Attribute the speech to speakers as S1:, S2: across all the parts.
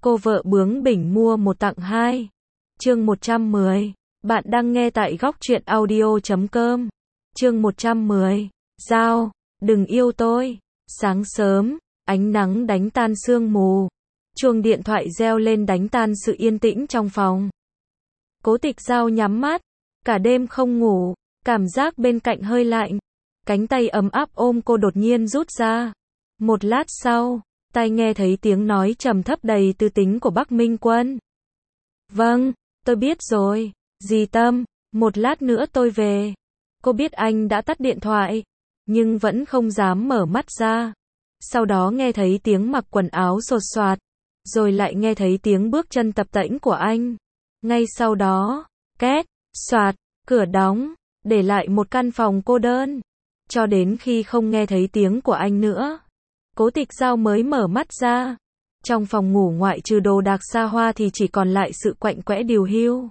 S1: Cô vợ bướng bỉnh mua một tặng hai. Chương 110. Bạn đang nghe tại góc truyện audio.com. Chương 110. Giao, đừng yêu tôi. Sáng sớm, ánh nắng đánh tan sương mù. Chuông điện thoại reo lên đánh tan sự yên tĩnh trong phòng. Cố Tịch Giao nhắm mắt, cả đêm không ngủ, cảm giác bên cạnh hơi lạnh. Cánh tay ấm áp ôm cô đột nhiên rút ra. Một lát sau, tai nghe thấy tiếng nói trầm thấp đầy tư tính của Bắc Minh Quân. Vâng, tôi biết rồi, dì Tâm, một lát nữa tôi về. Cô biết anh đã tắt điện thoại, nhưng vẫn không dám mở mắt ra. Sau đó nghe thấy tiếng mặc quần áo xột xoạt, rồi lại nghe thấy tiếng bước chân tập tễnh của anh. Ngay sau đó, két, xoạt, cửa đóng, để lại một căn phòng cô đơn. Cho đến khi không nghe thấy tiếng của anh nữa, Cố Tịch Giao mới mở mắt ra. Trong phòng ngủ ngoại trừ đồ đạc xa hoa thì chỉ còn lại sự quạnh quẽ điều hiu.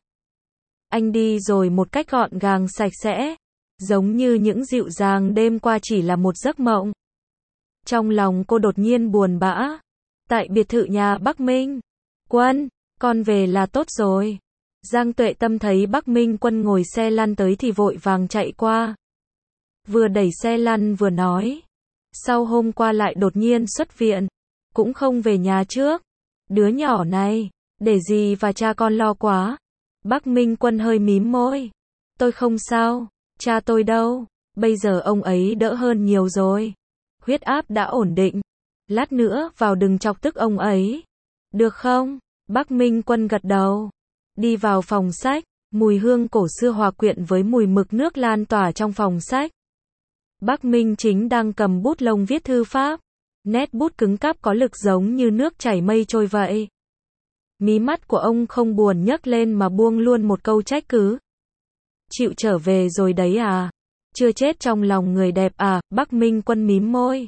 S1: Anh đi rồi một cách gọn gàng sạch sẽ, giống như những dịu dàng đêm qua chỉ là một giấc mộng. Trong lòng cô đột nhiên buồn bã. Tại biệt thự nhà Bắc Minh Quân, con về là tốt rồi. Giang Tuệ Tâm thấy Bắc Minh Quân ngồi xe lăn tới thì vội vàng chạy qua. Vừa đẩy xe lăn vừa nói. Sau hôm qua lại đột nhiên xuất viện, cũng không về nhà trước. Đứa nhỏ này, để dì và cha con lo quá. Bắc Minh Quân hơi mím môi. Tôi không sao, cha tôi đâu, bây giờ ông ấy đỡ hơn nhiều rồi. Huyết áp đã ổn định. Lát nữa vào đừng chọc tức ông ấy. Được không? Bắc Minh Quân gật đầu. Đi vào phòng sách, mùi hương cổ xưa hòa quyện với mùi mực nước lan tỏa trong phòng sách. Bắc Minh Chính đang cầm bút lông viết thư pháp. Nét bút cứng cáp có lực giống như nước chảy mây trôi vậy. Mí mắt của ông không buồn nhấc lên mà buông luôn một câu trách cứ. Chịu trở về rồi đấy à? Chưa chết trong lòng người đẹp à? Bắc Minh Quân mím môi.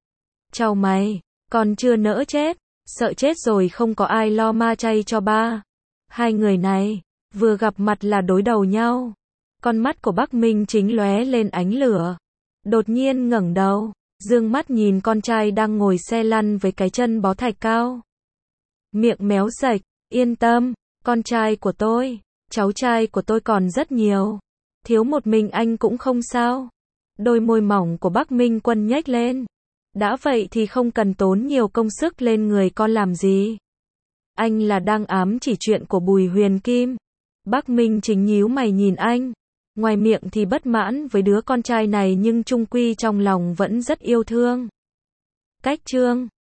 S1: Chào mày, còn chưa nỡ chết, sợ chết rồi không có ai lo ma chay cho ba. Hai người này, vừa gặp mặt là đối đầu nhau. Con mắt của Bắc Minh Chính lóe lên ánh lửa. Đột nhiên ngẩng đầu, dương mắt nhìn con trai đang ngồi xe lăn với cái chân bó thạch cao. Miệng méo sạch, yên tâm, con trai của tôi, cháu trai của tôi còn rất nhiều. Thiếu một mình anh cũng không sao. Đôi môi mỏng của Bắc Minh Quân nhếch lên. Đã vậy thì không cần tốn nhiều công sức lên người con làm gì. Anh là đang ám chỉ chuyện của Bùi Huyền Kim. Bắc Minh Chính nhíu mày nhìn anh. Ngoài miệng thì bất mãn với đứa con trai này nhưng chung quy trong lòng vẫn rất yêu thương. Cách chương